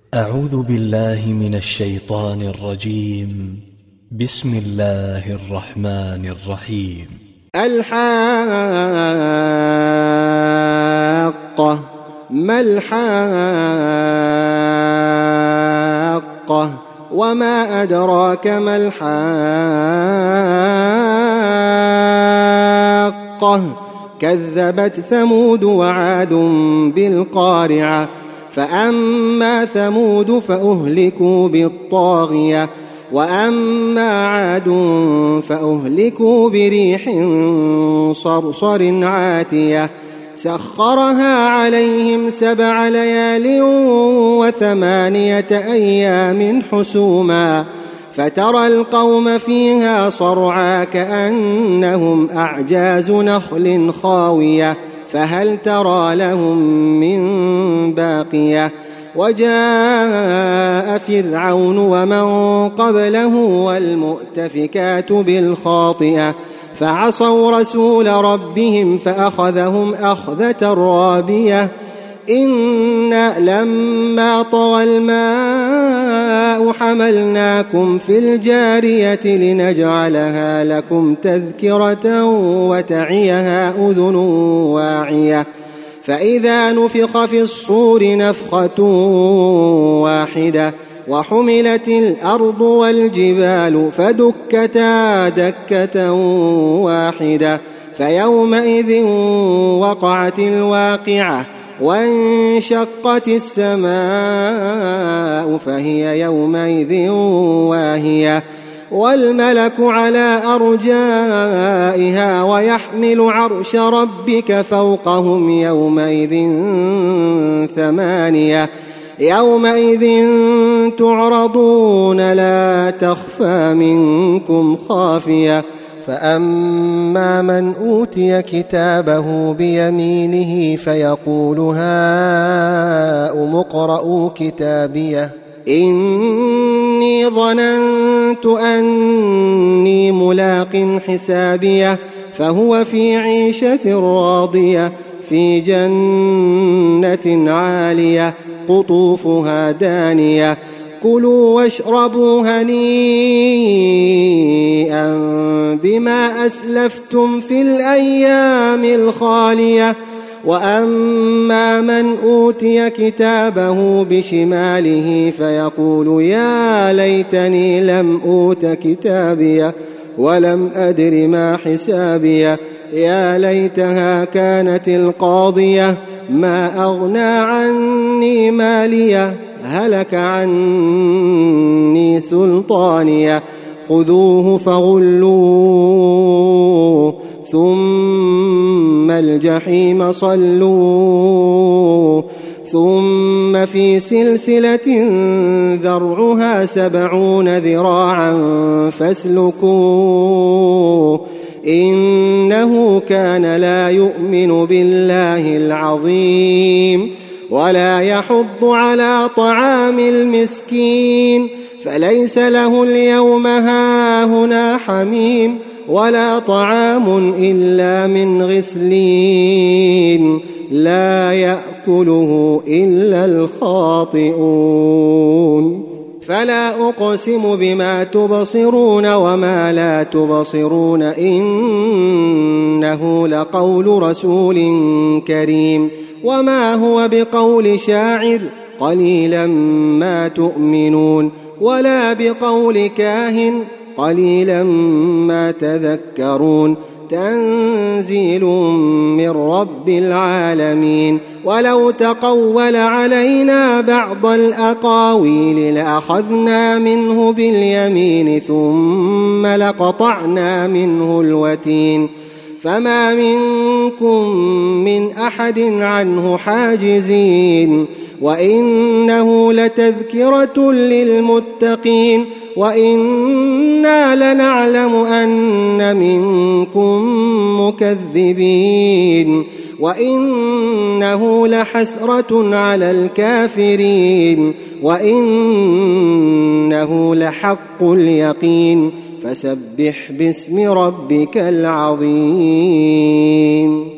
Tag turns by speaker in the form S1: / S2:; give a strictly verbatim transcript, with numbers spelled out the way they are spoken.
S1: أعوذ بالله من الشيطان الرجيم. بسم الله الرحمن الرحيم.
S2: الحاقة. ما الحاقة وما أدراك ما الحاقة كذبت ثمود وعاد بالقارعة فأما ثمود فأهلكوا بالطاغية وأما عاد فأهلكوا بريح صرصر عاتية سخرها عليهم سبع ليال وثمانية أيام حسوما فترى القوم فيها صرعى كأنهم أعجاز نخل خاوية فهل ترى لهم من باقية وجاء فرعون ومن قبله والمؤتفكات بالخاطئة فعصوا رسول ربهم فأخذهم أخذة رابية إنا لما طغى الماء حملناكم في الجارية لنجعلها لكم تذكرة وتعيها أذن واعية فإذا نفخ في الصور نفخة واحدة وحملت الأرض والجبال فدكتا دكة واحدة فيومئذ وقعت الواقعة وانشقت السماء فهي يومئذ واهية والملك على أرجائها ويحمل عرش ربك فوقهم يومئذ ثمانية يومئذ تعرضون لا تخفى منكم خافية فأما من أوتي كتابه بيمينه فيقول هاؤم اقرءوا كتابيه إني ظننت أني ملاق حسابيه فهو في عيشة راضية في جنة عالية قطوفها دانية كلوا واشربوا هنيئا بما أسلفتم في الأيام الخالية وأما من أوتي كتابه بشماله فيقول يا ليتني لم أوت كتابيه ولم أدر ما حسابيه يا ليتها كانت القاضية ما أغنى عني ماليه هلك عني سلطانيه خذوه فغلوه ثم الجحيم صلوه ثم في سلسلة ذرعها سبعون ذراعا فاسلكوه إنه كان لا يؤمن بالله العظيم ولا يحض على طعام المسكين فليس له اليوم هاهنا حميم ولا طعام إلا من غسلين لا يأكله إلا الخاطئون فلا أقسم بما تبصرون وما لا تبصرون إنه لقول رسول كريم وما هو بقول شاعر قليلا ما تؤمنون ولا بقول كاهن قليلا ما تذكرون تنزيل من رب العالمين ولو تقول علينا بعض الأقاويل لأخذنا منه باليمين ثم لقطعنا منه الوتين فما منكم من أحد عنه حاجزين وإنه لتذكرة للمتقين وإنا لنعلم أن منكم مكذبين وإنه لحسرة على الكافرين وإنه لحق اليقين فسبح باسم ربك العظيم.